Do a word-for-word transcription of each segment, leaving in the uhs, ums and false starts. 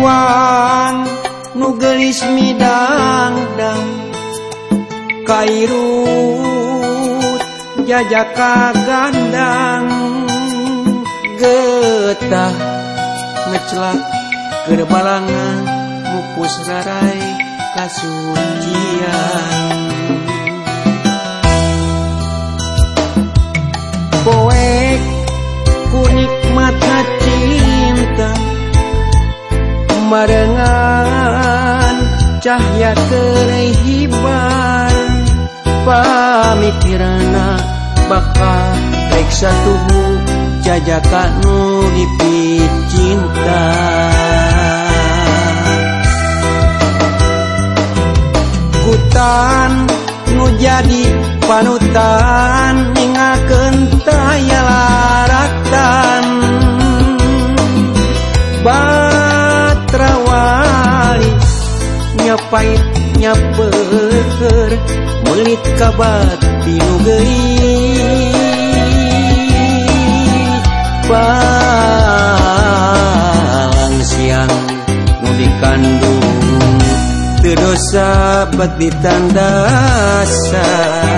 Iwan nu geulis midang-dang kairut jajaka gandang getah ngecelak keur balangan mupus rarai kasucian poek ku nikmatna cinta marengan cahya kerehiban pamikirana bakal reksa tubuh jajaka nu dipit cinta kutan nu jadi panutan ningakeun taya laratan batrawali nyapait nyapeur melit ka bati nu geulis palang siang nu dikandung teu dosa bet ditandasa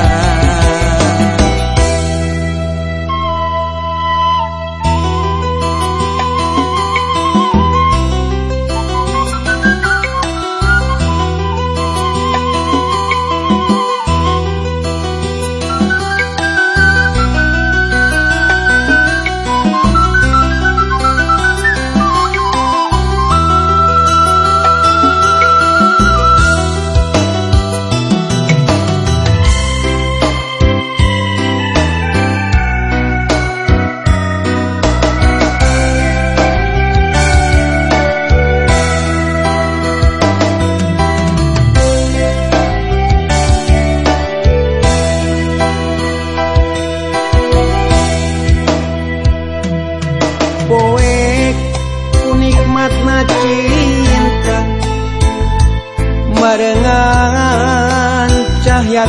marengan cahya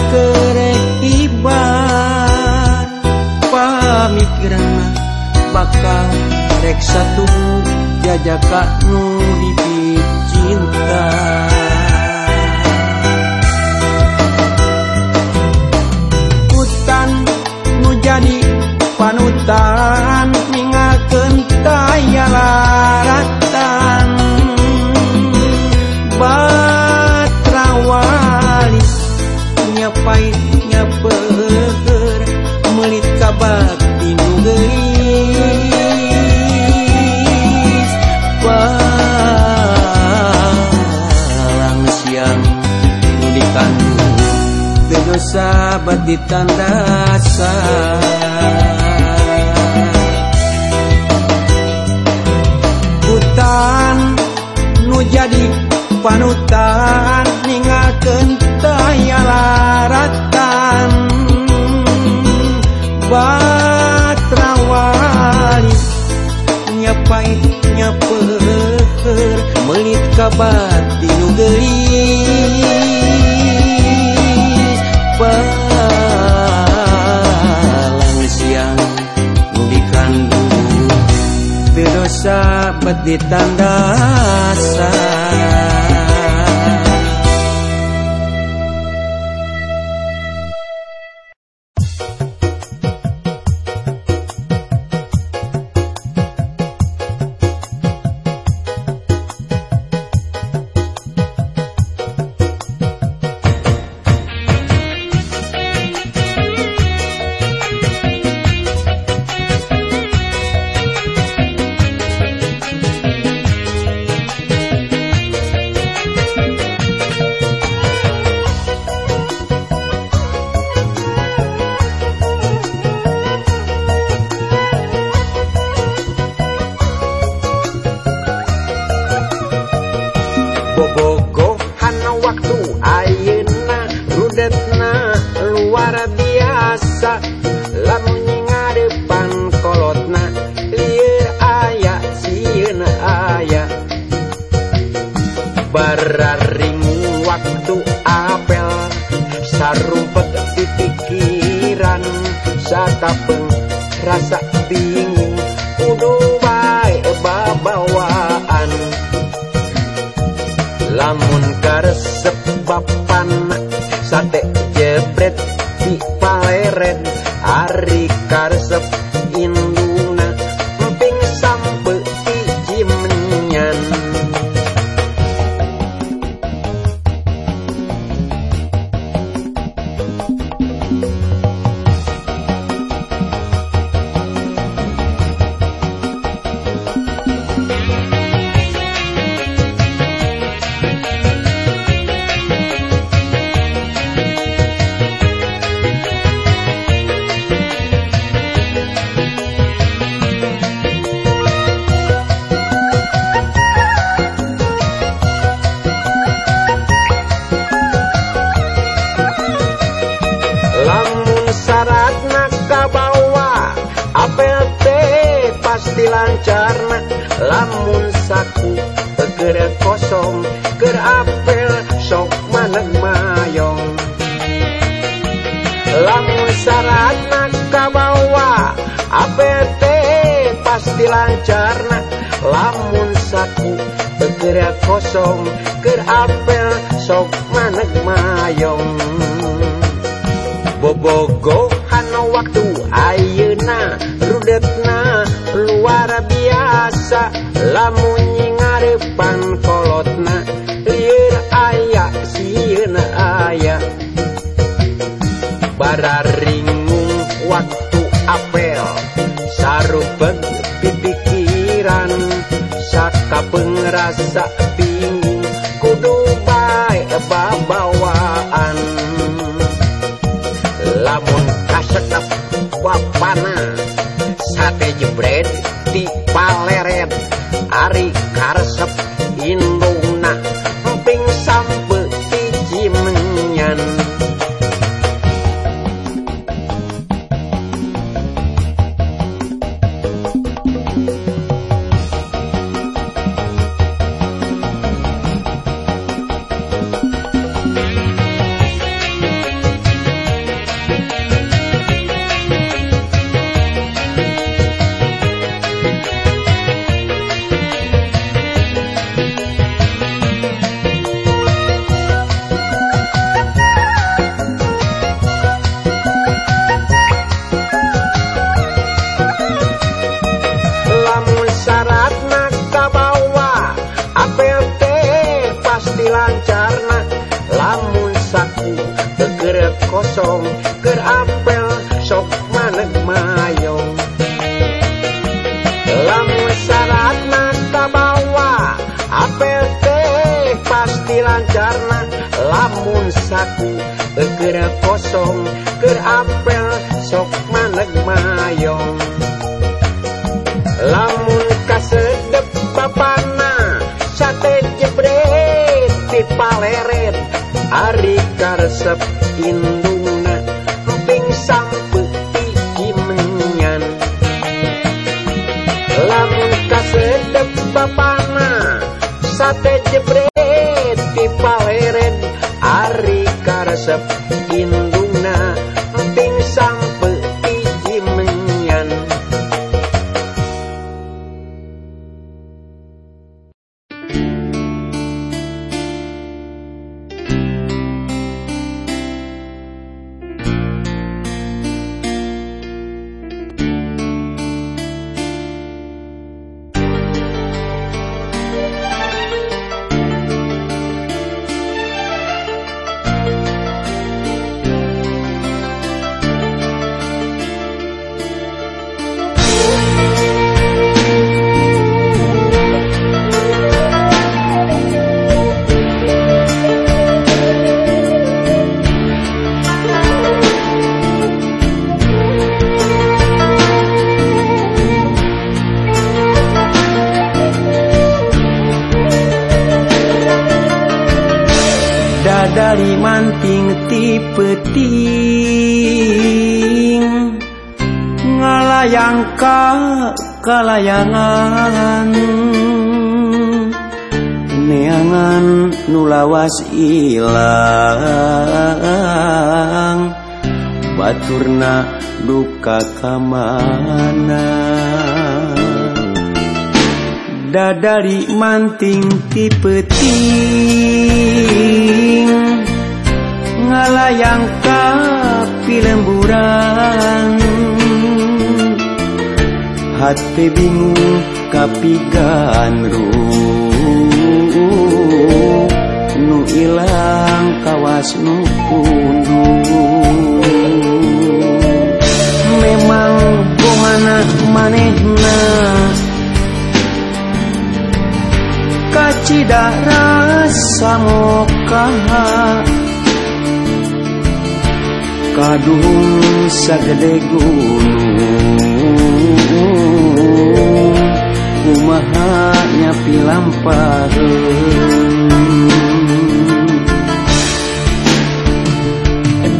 kerehiban pamikirana bakal reksa tubuh jajaka nu dipit cinta hutan nu jadi panutan ningakeun taya laratan batrawali nyapait nyapeur melit ka bati nu geulis palang siang nu dikandung teu dosa bet ditandasa hutan nu jadi panutan ningakeun taya laratan batrawali nyapait nyapeur melit ka bati nu geulis palang siang nu dikandung teu dosa bet ditandasa bobogohana waktu ayeuna rudetna luar biasa lamun ngadepan kolotna lieur aya sieun aya bararing waktu apel sarumpet di pikiran sakapeung rasa bingung kudu bae babawaan pasti lancarna lamun saku keur kosong keur apel sok maneg mayong lamun syaratna kabawa apel teh pasti lancarna lamun saku keur kosong keur apel sok maneg mayong bobogohan waktu ayeuna rudetna luar biasa lamun ngarepan kolotna lieur aya sieun aya bararingung waktu apel sarupeg pipikiran sakapeung rasa bingung kudu bae babawaan lamun kasekep wapana sate jebret di paleret ari karesep indungna emping sampe tiji menyan lancarna lamun saku keur kosong keur apel sok maneg mayong lamun syaratna kabawa apel teh pasti lancarna lamun saku keur kosong keur apel sok maneg mayong lamun kasedep papana sate jebret di paleret ari karesep indungna emping sampe tiji menyan lamun kasedep bapana sate jebret di paleret ari karesep indungna emping sampe tiji menyan dari manting ti peuting ngalayang ka kalayangan neangan nu lawas ilang baturna duka kamana dadari manting ti peuting ngalayang ka pilemburan hati bingung kapigan ruh nu ilang kawas nu undung memang kumana manehna kacida rasa mokaha kadung sagede gunung kumaha nyapi lampaheun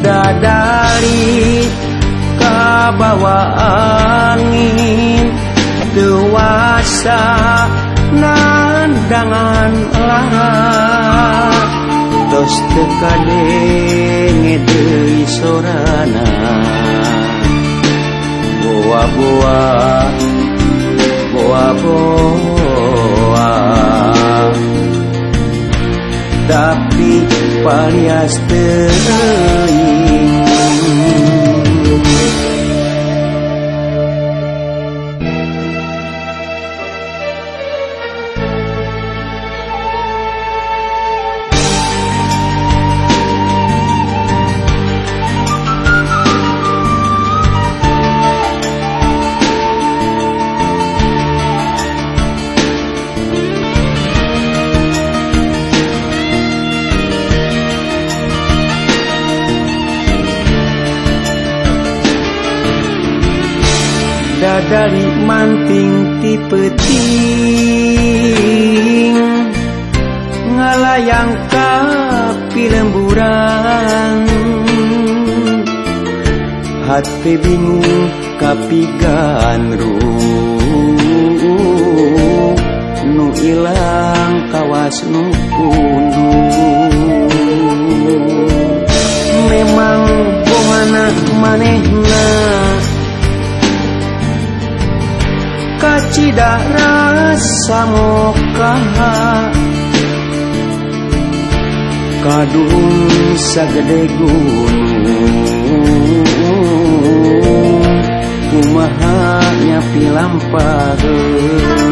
dadari kabawa angin teu tekadenge deui sorana boa-boa boa-boa tapi palias teuing dadari manting ti peuting ngalayang ka pilemburan hati bingung kapigan ruh nu ilang kawas nu punduh memang bongana manehna kacida rasa mokaha kadung sagede gunung kumaha nyapi lampaheun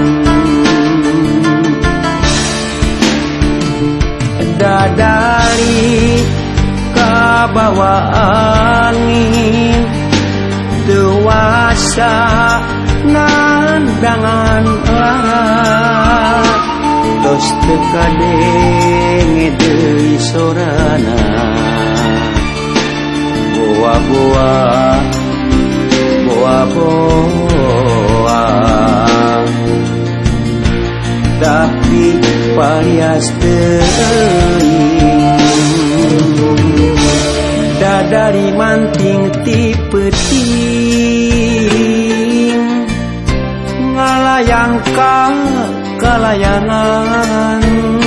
dadari kabawa angin dewasa nandangan lara tos tekadenge deui sorana boa-boa boa-boa tapi palias teuing dadari manting ti peuting ngalayang ka kalayangan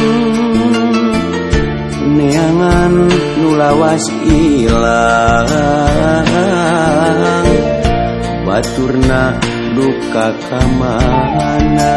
neangan nu lawas ilang baturna duka kamana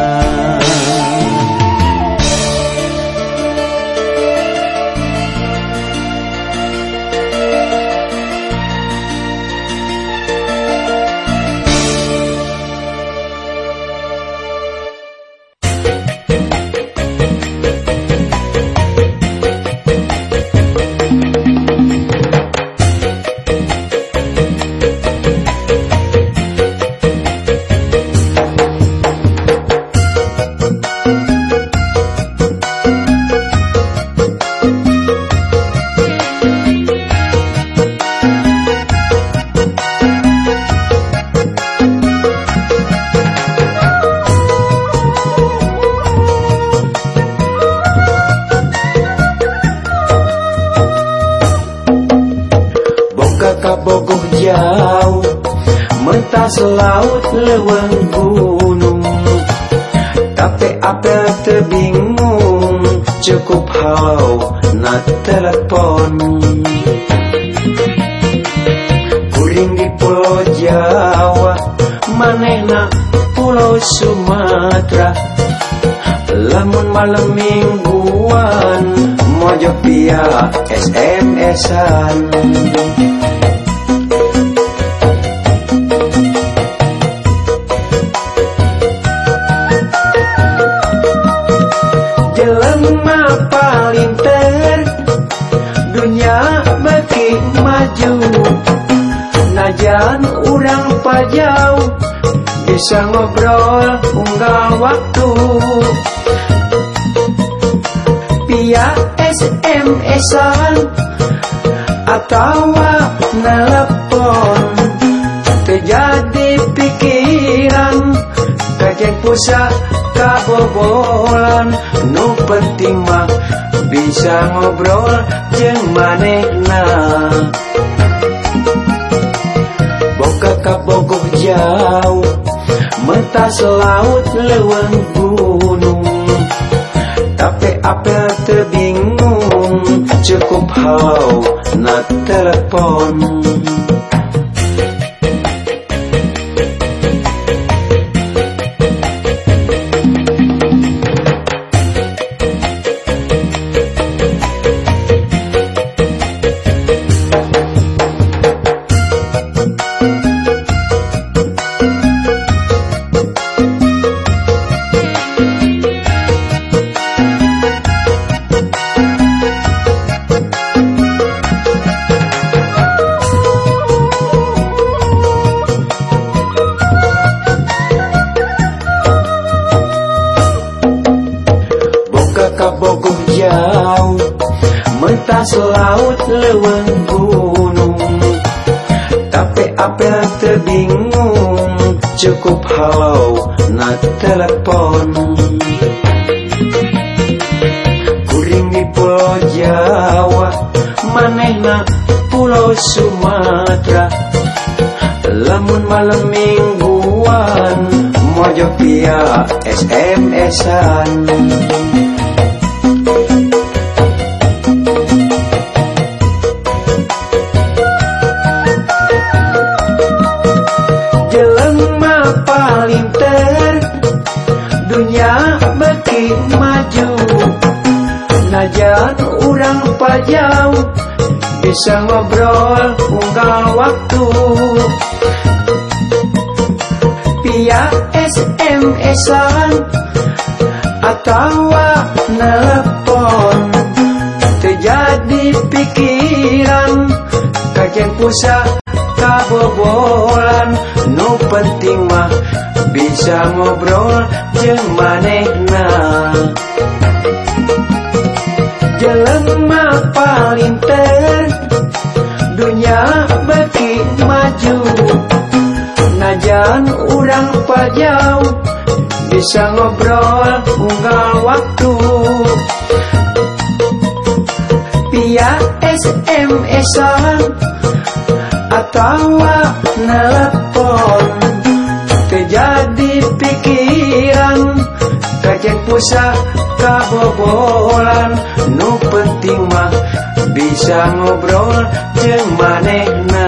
bogoh jauh mentas laut leuweung gunung tapi apel tebingung cukup halau na telepon kuring di Pulau Jawa manehna Pulau Sumatera lamun malam mingguan mojo via S M S-an jelema paling ter dunia beki maju najan urang pajau bisa ngobrol unggal waktu via S M S-an atau nelpon terjadi pikiran kajeng pusa kabobolan nu penting mah bisa ngobrol jeung manehna boga kabogoh jauh mentas laut leuweung gunung tapi apel teu bingung cukup halau na telepon. Kabogoh jauh mentas laut leuweung gunung, tapi apel terbingung cukup halau na telepon. Kuring di Pulau Jawa, manehna Pulau Sumatera. Lamun malam mingguan mojo via S M S-an. Dunia beki maju, najan urang pajau, bisa ngobrol unggal waktu via S M S-an atau nelpon. Terjadi pikiran kajian pusat kabobolan, nu penting mah bisa ngobrol jeung manehna. Jelema palinter dunya beki maju, najan urang pajau, bisa ngobrol unggal waktu via S M S-an atau nelpon. Terjadi pikiran kajian pusat kabobolan, nu penting mah bisa ngobrol jeung manehna.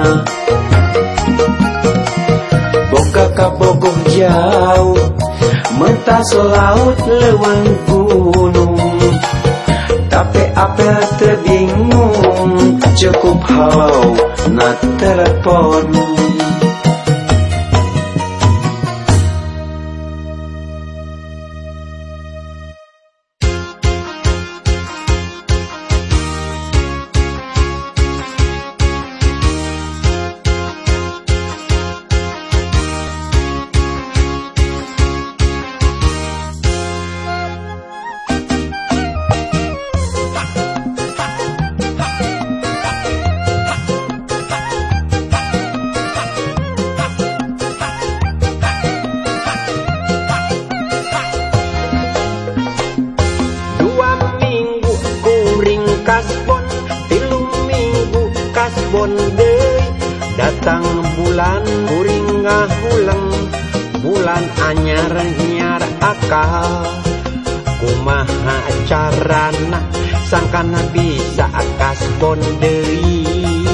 Boga kabogoh jauh mentas laut leuweung gunung, tapi apel terbingung cukup halau na telepon. Kasbon, tilu minggu kasbon deui, datang bulan kuring ngahuleng, bulan anyar nyar akal. Kumaha carana sangkana bisa kasbon deui.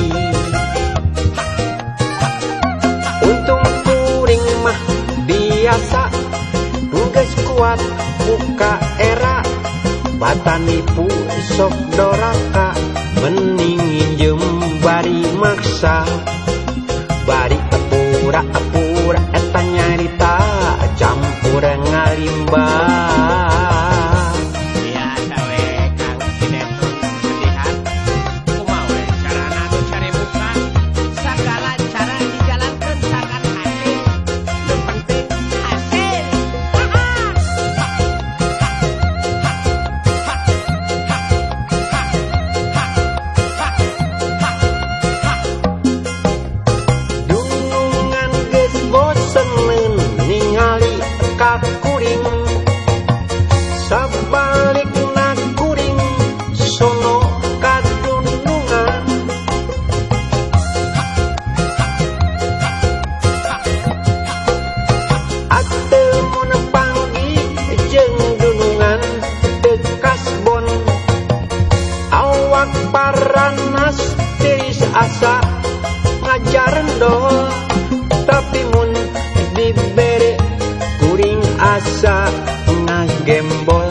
Untung kuring mah biasa geus kuat buka era, batanipu sok doraka, mending injem bari maksa, bari apura-apura eta nyarita campur ngalimba. Biasa we kang sinetron lihat kumaha we carana teh cari muka, sagala cara dijalankeun sangat hasil, nu penting hasil. Kuring sabalikna kuring sono kadunungan, ateu mun panggi jeung dunungan teu kasbon. Awas asa ngajaran dol, tapi mun dibere kuring asa ngagembol.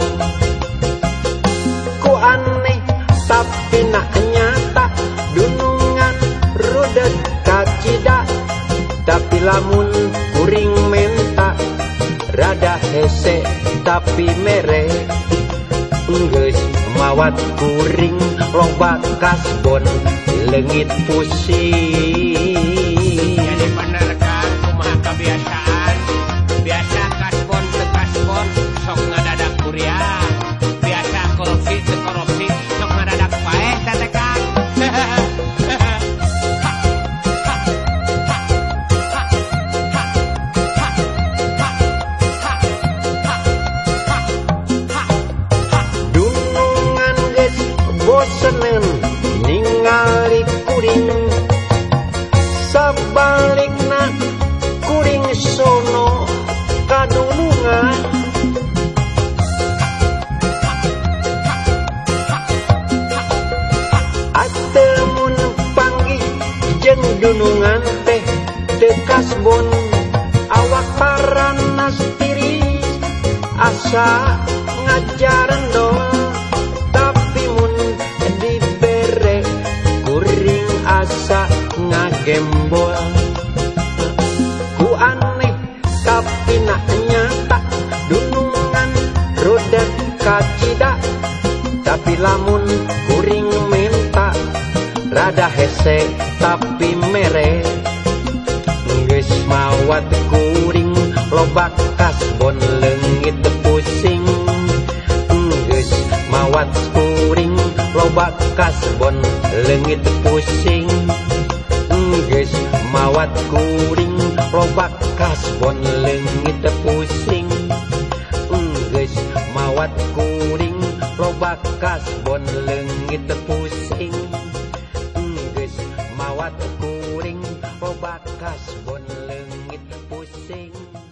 Ku aneh tapi nak nyata dunungan rudet kacida, tapi lamun kuring menta rada hese tapi mere. Geus mawat kuring loba kasbon leungit pusing. Jadi bener kan kumaha kebiasaan, biasa kasbon teu kasbon sok ngadadak kuliah, biasa korupsi teu korupsi sok ngadadak paeh teh Kang. Bosenem ningali kuring, sabalikna kuring sono kadunungan. Atemun panggih jeung dunungan teh teu kasbon, awak paranas tiris asa ngajaran dol, asa ngagembol. Ku aneh tapi nak nyata dunungan rodet kacida, tapi lamun kuring minta rada hese tapi mere. Geus mawat kuring loba kasbon leungit pusing. Geus mawat kuring loba kasbon leungit pusing. Geus mawat kuring loba kasbon leungit pusing. Geus mawat kuring loba kasbon leungit pusing. Geus mawat kuring loba kasbon leungit pusing.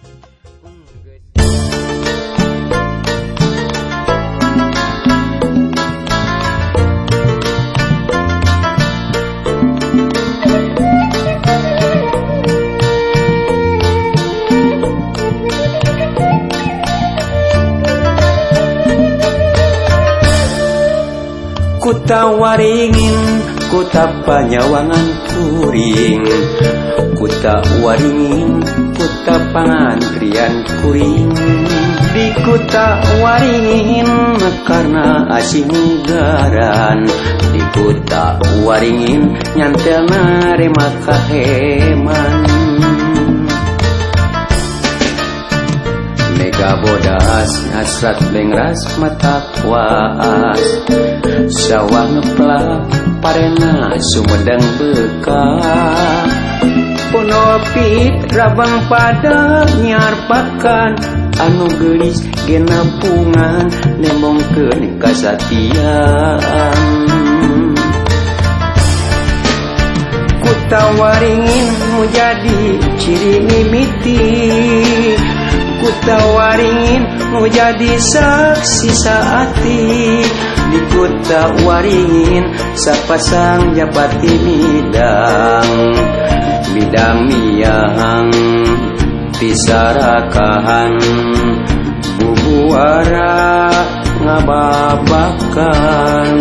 Kuta waringin, kuta panyawangan kuring, kuta waringin, kuta pangantrian kuring. Di kuta waringin karena asing garan, di kuta waringin nyantelna rema kaheman. Mega bodas hasrat bengras mata kuas, sawah ngeplak parena sumedang bekak. Ponopit rabang pada nyarpakan, anu geulis genapungan nemongkeun kasatian. Kuta waringin mu jadi ciri mimiti, kuta waringin mau jadi saksi saati. Di kuta waringin sapasang japati midang, midang miang tisarakahan, bubuara ngababakan.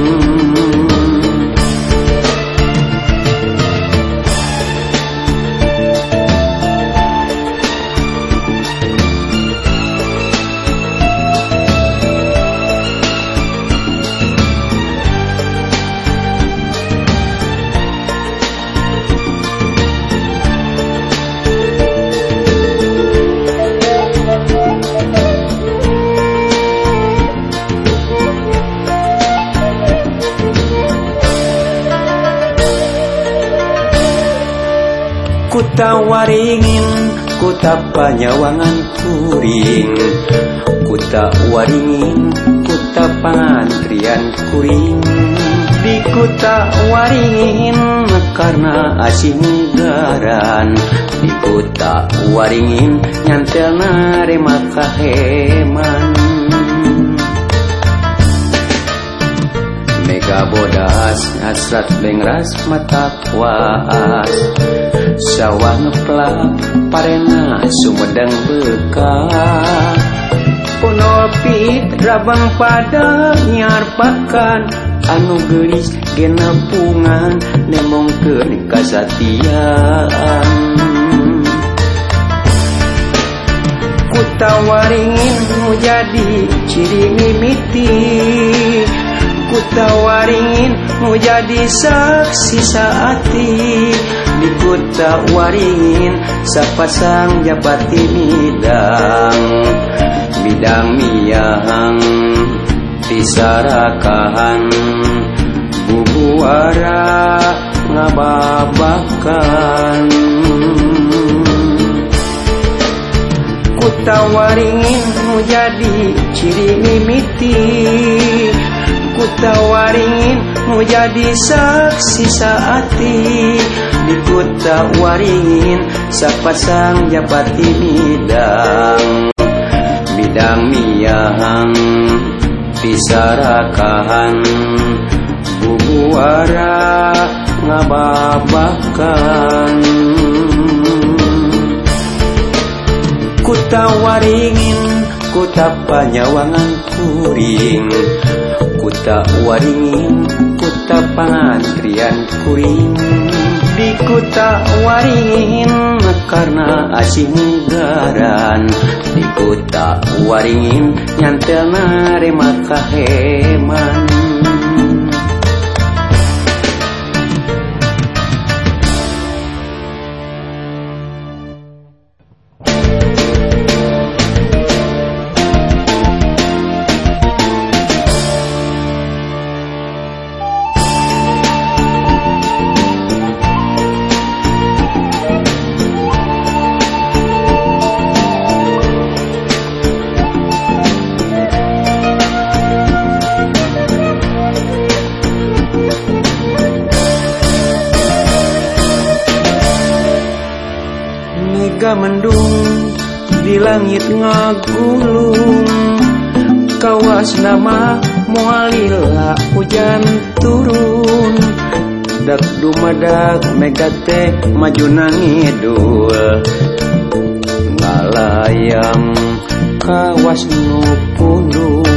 Kuta waringin, kuta panyawangan kuring, kuta waringin, kuta pangantrian kuring. Di kuta waringin karena asing garan, di kuta waringin nyantelna rema kaheman. Mega boga bodas hasrat bengras mata puas sawah ngeplak parena sumedang bekas ponopi rabang pada nyarpakan anu gelis genepungan nemongkeun kasatian kutawaringin nu jadi ciri mimiti kutawaringin nu jadi saksi saati di kutawaringin sapasang japati bidang bidang miyang disarakahan bubuara ngababakan kutawaringin nu jadi ciri mimiti kutawaringin nu jadi saksi saati di kutawaringin sapasang japati bidang bidang miyang disarakahan bubuara ngababakan kutawaringin kutapanyawangan kuring kutawaringin kutapangantrian kuring di kutawaringin karena asing garan di kutawaringin nyantelna rema kaheman mendung di langit ngagulung kawas nama mualila hujan turun dak dumadak megate maju nangidul ngalayam kawas nu pundung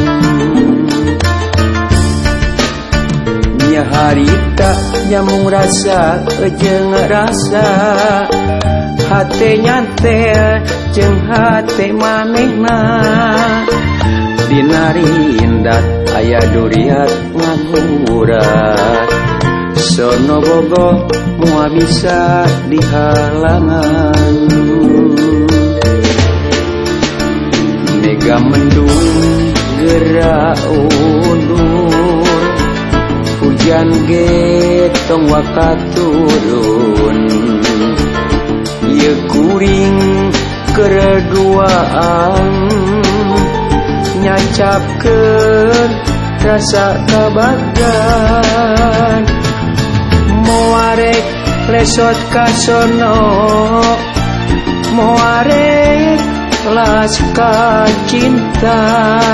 nya harita nyamung rasa jeung rasa hate nyantel jeung hate manehna dinari indat aya duriat ngagurat sono bogoh moal bisa dihalangan mega mendung geura undur hujan getong wakaturun ieu kuring kereduaan nyacapkeun rasa kabagan moarek lesot ka sono moarek las ka cinta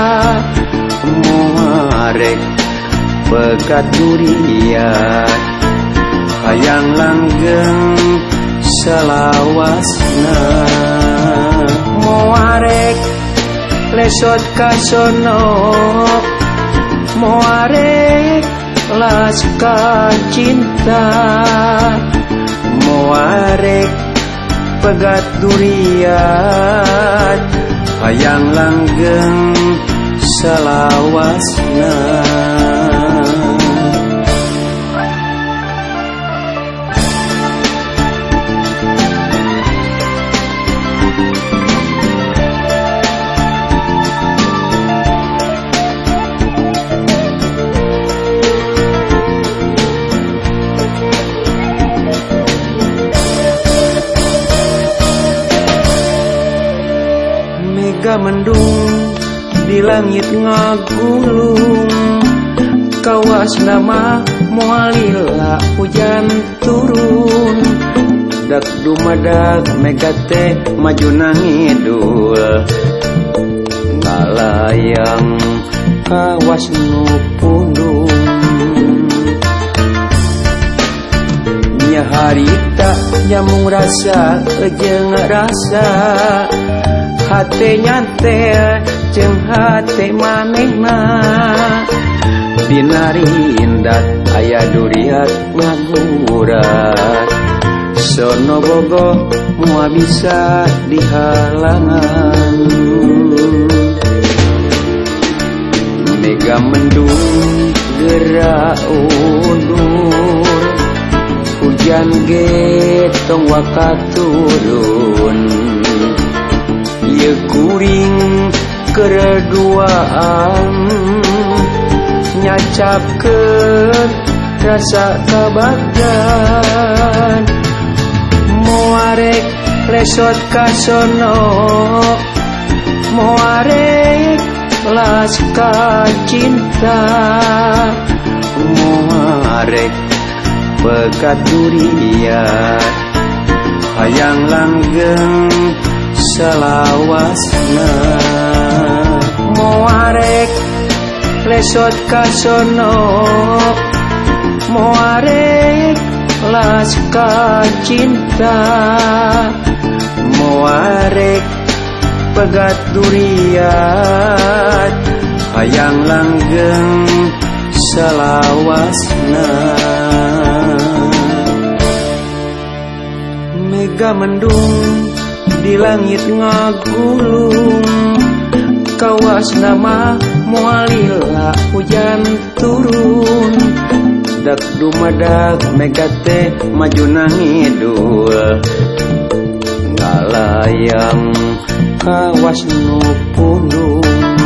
moarek pegat durian hayang langgeng salawasna moarek lesot ka sono moarek las ka cinta moarek pegat durian hayang langgeng salawasna mendung di langit ngagulung kawas nama mualila hujan turun dak dumadak megate maju nangidul ngalayang kawas nu pundung nyamung rasa jeung rasa hate nyantel jeung hate manehna dina rindat aya duriat ngagurat sono bogoh moal bisa dihalangan mega mendung gerak undur hujan ge tong waka turun ieu kuring kereduaan nyacapkeun rasa kabagdan moarek lesot ka sono moarek las ka cinta moarek pegat durian hayang langgeng salawasna moarek lesot ka sono moarek las ka cinta moarek pegat durian hayang langgeng salawasna mega mendung di langit ngagulung kawasna mah moal lila hujan turun dak dumadak mega teh majuna ngidul ngalayang kawas nu pundung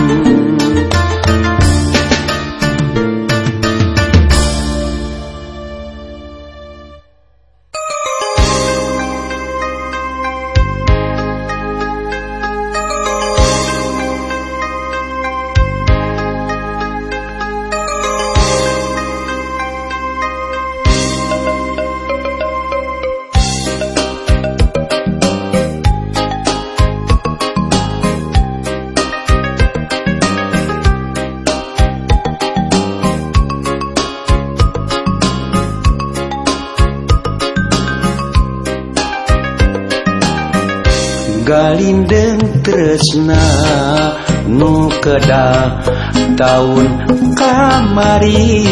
galindeng tresna nu kedah taun kamari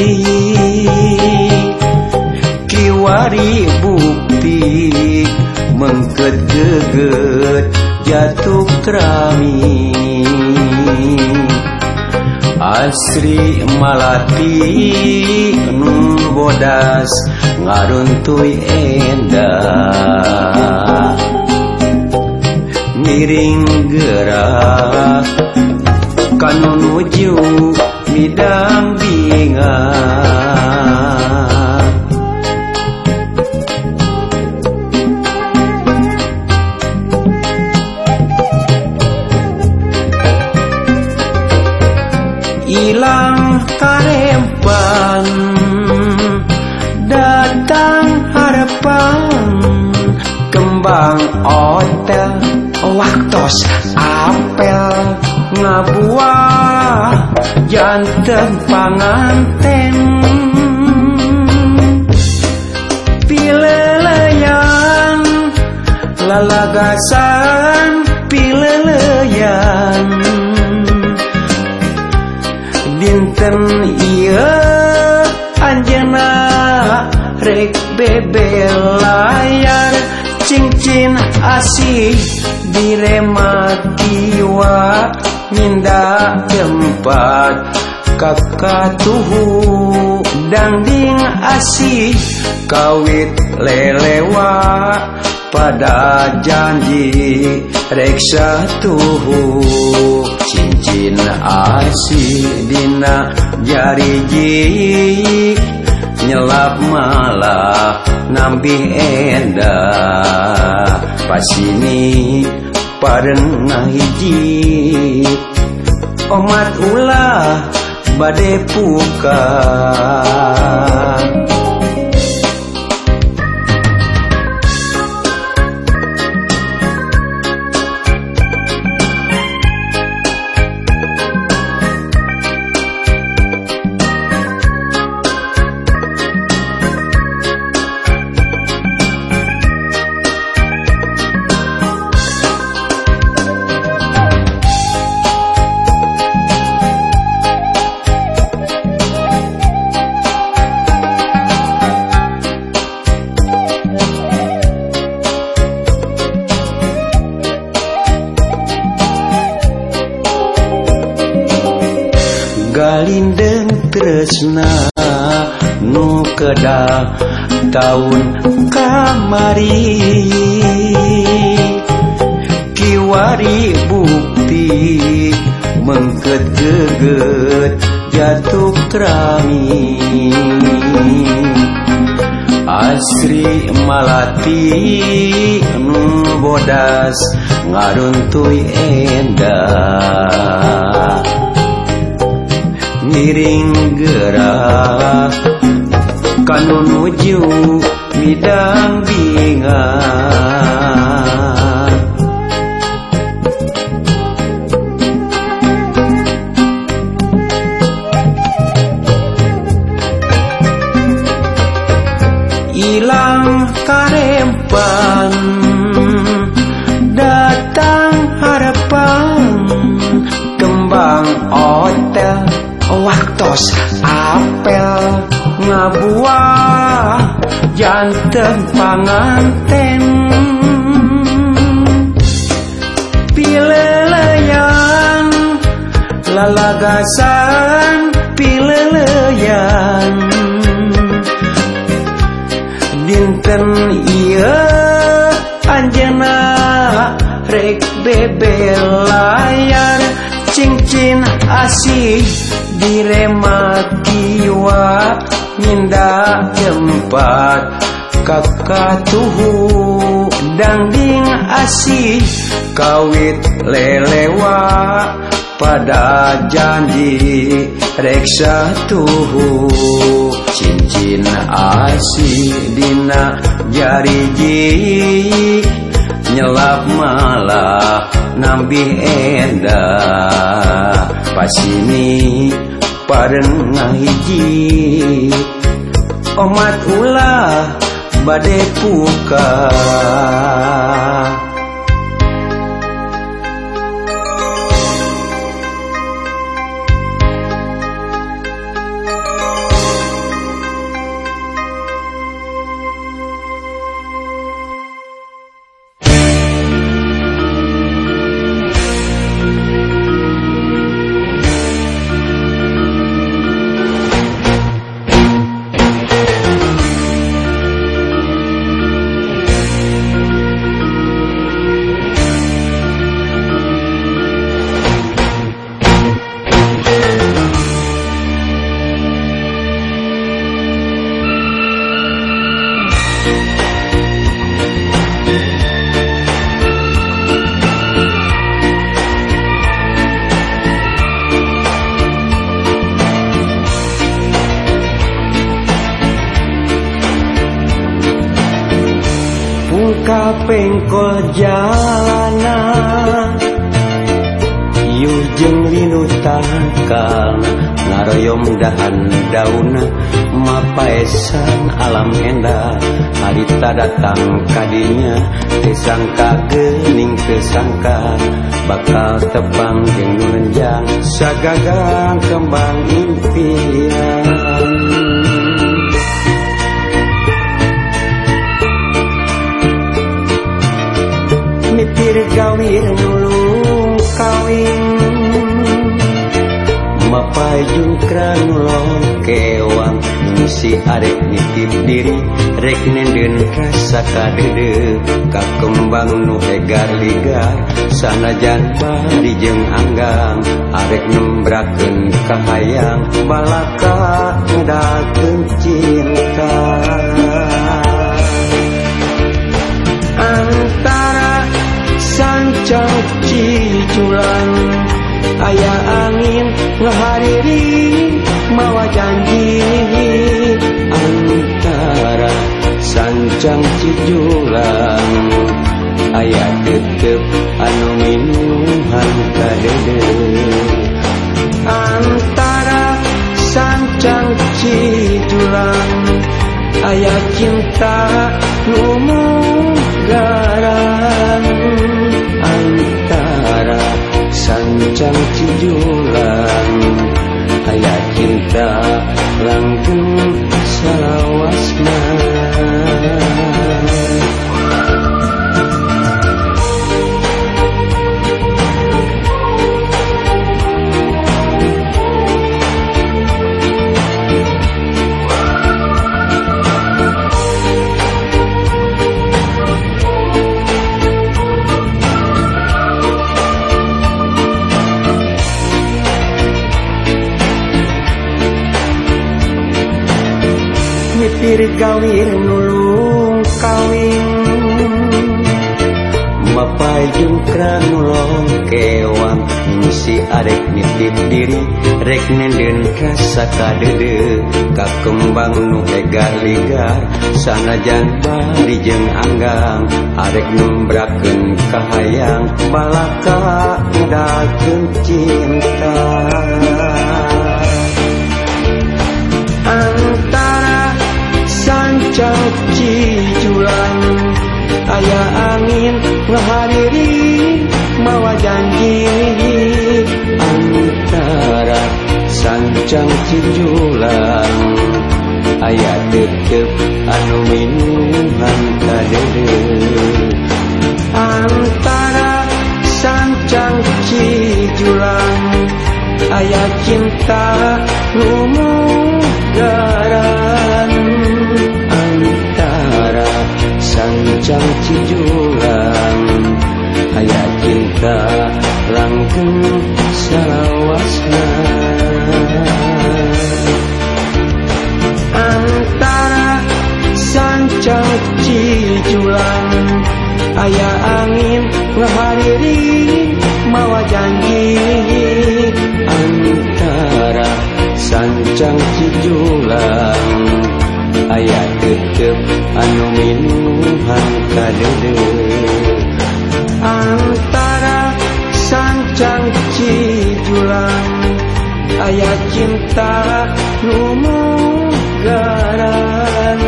kiwari bukti mengket geget jatuh krami asri malati nu bodas ngaruntuy endah miring gerak kanu nuju midampingan ilang karempan datang harapan kembang otel waktos apel ngabuah janten panganten pileleyan lalagasan pileleyan dinten ieu anjeunna rek bebelayar cincin asih direma kiwa minda tempat kakatuhu dangding asih kawit lelewa pada janji reksa tuhu cincin asih dina jari jik nyelap malah nampi endah pasini parenah hiji omat ulah bade puka kalindeng tresna nu kedah tahun kamari kiwari bukti mengket geget jatuh trami Asri Malati nu bodas ngaruntuy endah ngiring gerak kanu nuju midang bingan ilang karempan datang harapan kembang hotel waktos apel ngabuah janten panganten pileleyan lalagasan pileleyan dinten iya anjana rek bebel layar cincin asih direma kiwa nyinda tempat kakatuhu dangding asih kawit lelewa pada janji reksa tuhu cincin asih dina jariji nyelap malah nambih endah pasini parenga hiji omat ulah bade puka pengkol jalanan ieu jeung linu tangkal ngaroyong dahan dauna mapaesan alam endah harita datang kadinya tesangka geuning tesangka bakal tepang jeung nunjang sagagang kembang impian mitir gawir nulung kawin mapajung kranulong kewang si arek nitip diri rek nenden rasa kadede kakembang nu egar ligar sanajan bari jeung anggang arek nembrakeun kahayang balaka ngadakeun cinta antara sancang ciculang aya angin ngahariri mawa janji antara sancang cijulang aya tetep anu minuhan kadede antara sancang cijulang aya cinta nu garan antara sancang cijulang aya cinta langgeng salawasna pipir gawir nulung kawin mapayung kran nulung kewan misi arek nitip diri rek nenden kasa kadede kakembang nu egar ligar sanajan bari jeung anggang arek nembrakeun kahayang balaka ngadakeun cinta antara sancang cijulang aya angin ngahariri mawa janji antara sancang cijulang aya tetep anu minuman kadede antara sancang cijulang aya cinta lumugaran antara sancang cijulang aya cinta langgeng salawasna antara sancang cijulang aya angin ngahariri mawa janji antara sancang cijulang aya tetep anu minuman kadede antara sancang cijulang aya cinta lumugaran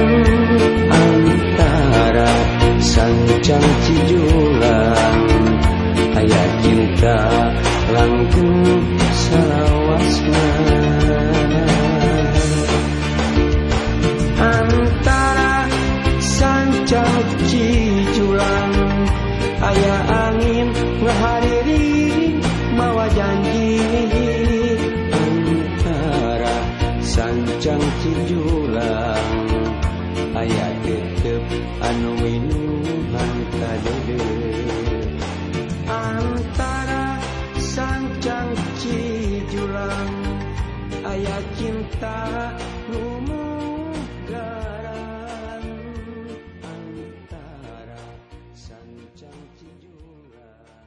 antara sancang cijulang aya cinta langgeng salawasna antara sancang cijulang aya angin ngahariri mawa janji antara sancang cijulang aya tetep anu minuman kadede antara sancang cijulang aya cinta lumugaran antara sancang cijulang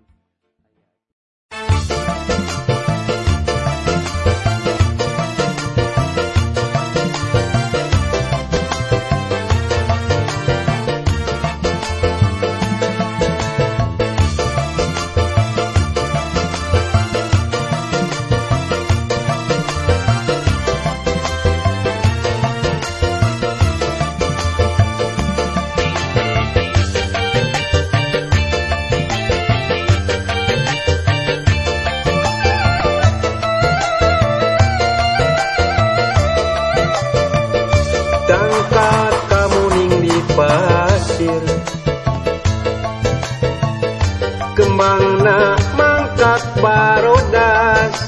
kembangna mangkat barodas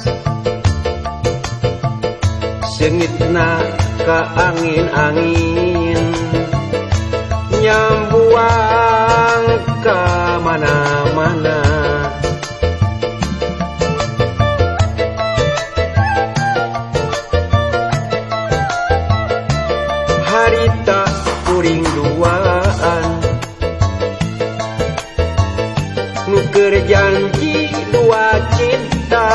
sengitna ka angin-angin nyambuang ka mana-mana harita kuring duaan nuker janji dua cinta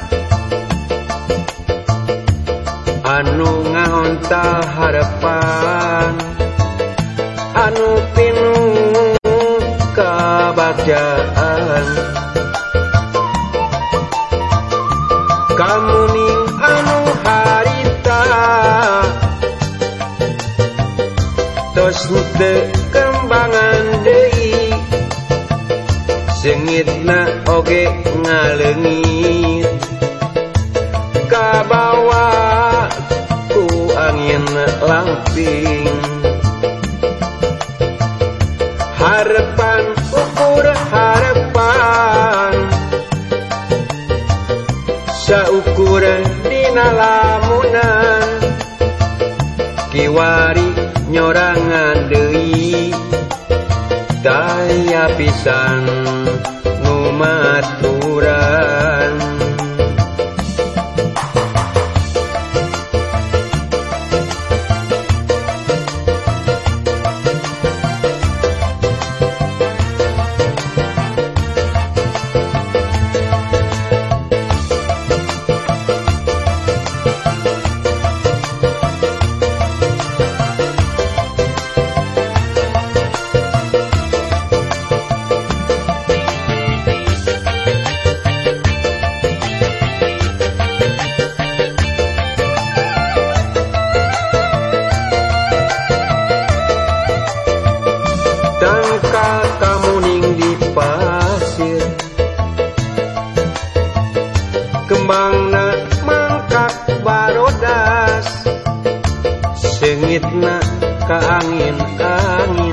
anu ngahonta harapan anu pinuh kabagjaan kamu ning anu harita tos teu kembangan deui sengitna oge ngaleungit kabawa ku angin lamping harapan ukur harapan saukur dina lamunan kiwari nyorangan deui daya pisan numaturan kembangna mangkak barodas sengitna ka angin-angin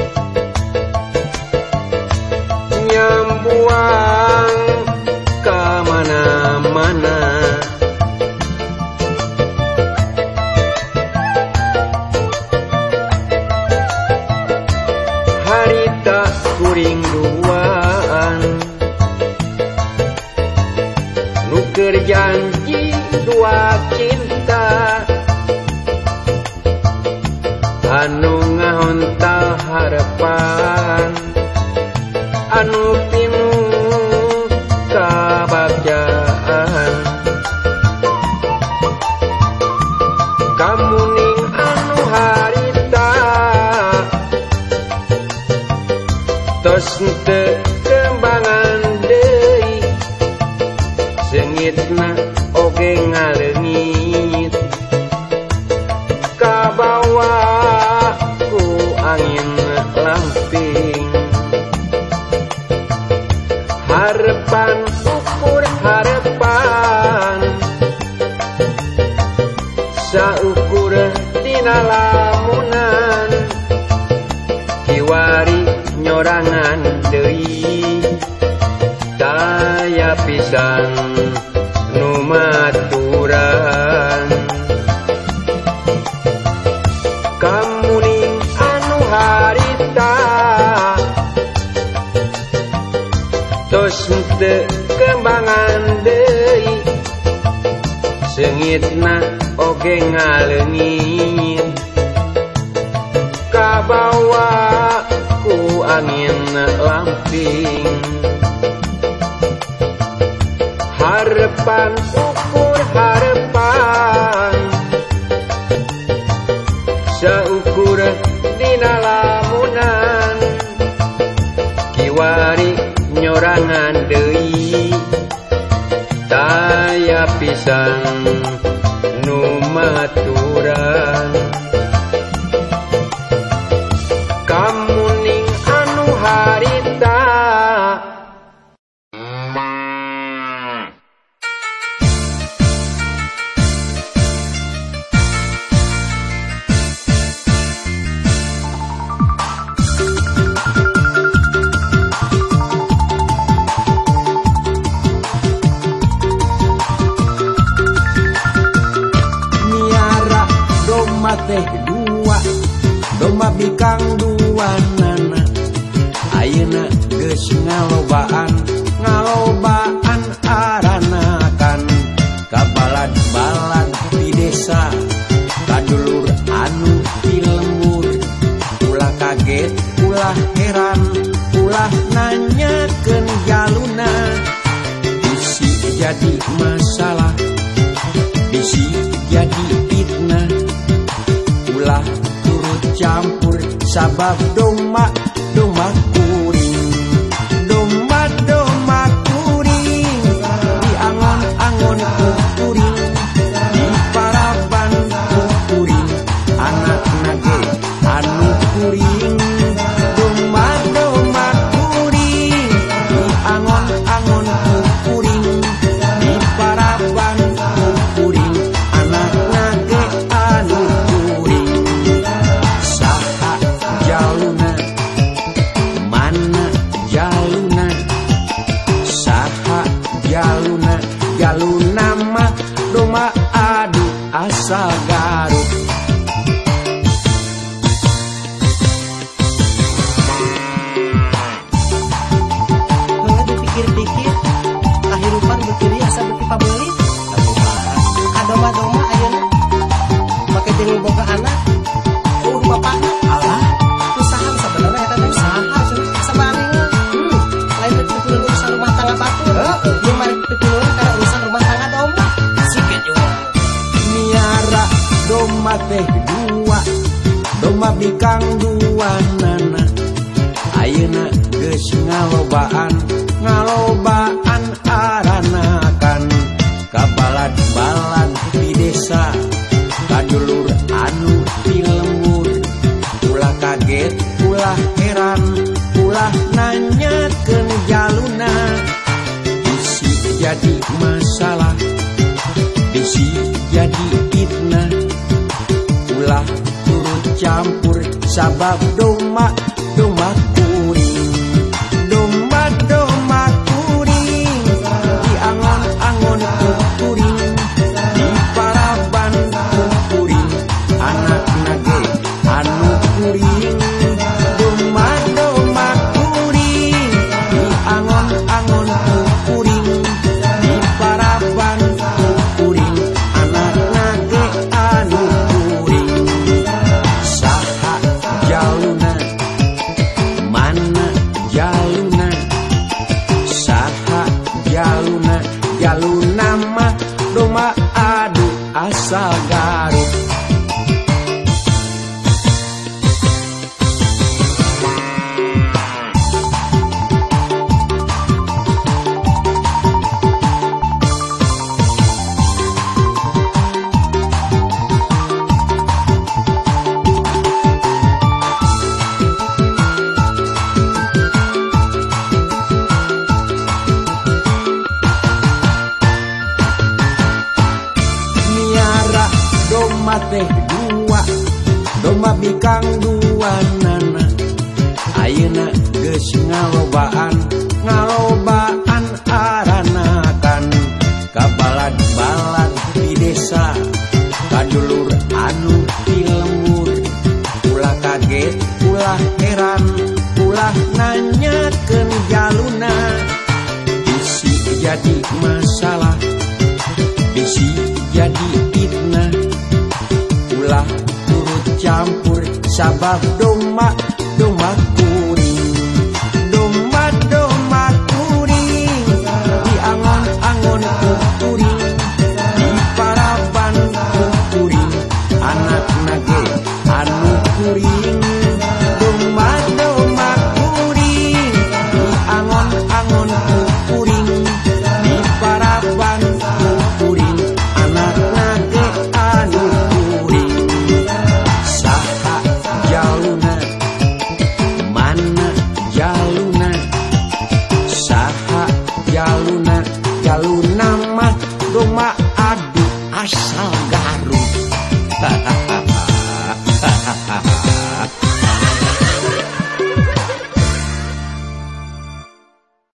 nyambuang ka mana-mana harita kuring duaan nuker janji dua cinta anu ngahontal harapan anu pinu kabagjaan kamu ning anu harita tos teu kembangan deui sengitna oge ngaleungit kabawa ku angin lamping harapan ukur harapan saukur dina lamunan kiwari nyorangan deui daya pisan nu maturan kamu ning anu harita tos teu kembangan deui sengitna oge ngaleungit kabawa ku angin lamping harapan ukur harapan saukur dina lamunan kiwari nyorangan deui daya pisan nu maturan kamu ning anu harita teh dua domba bikang dua nana ayeuna geus ngalobaan ngalobaan aranakan ka balad-balad di desa kadulur anu di lembur ulah kaget ulah heran ulah nanyakeun jaluna bisi jadi masalah bisi jadi fitnah ulah turut campur sabab domba domba kuring domba domba kuring diangon-angon ku kuring di paraban ku kuring anak nage anu kuring domba domba kuring diangon-angon ku kuring di paraban ku kuring anak nage anu jadi masalah, bisi jadi fitnah, ulah turut campur sabab doma doma kuring, doma doma kuring, di angon-angon kuring, di paraban kuring, anak nage anu kuring, doma doma kuring, di angon-angon kuring, di paraban kuring, anak nage anu kuring. Saha jaluna mana jaluna, saha jaluna jaluna mah doma adu asal Garut. Doma teh dua, doma bikang dua nana, ayeuna geus ngalobaan, ngalobaan aranakan, ka balad-balad di desa, ka dulur anu di lembur, ulah kaget, ulah heran, ulah nanyakeun jaluna, bisi jadi masalah, bisi jadi fitnah, ulah turut campur sabab doma doma kuring, doma doma kuring, di angon-angon kuring, di paraban kuring, anak nage anu kuring, doma doma kuring, di angon-angon kuring, di paraban kuring, anak nage anu kuring. Saha jaluna mana jaluna, saha jaluna jaluna mah doma adu asal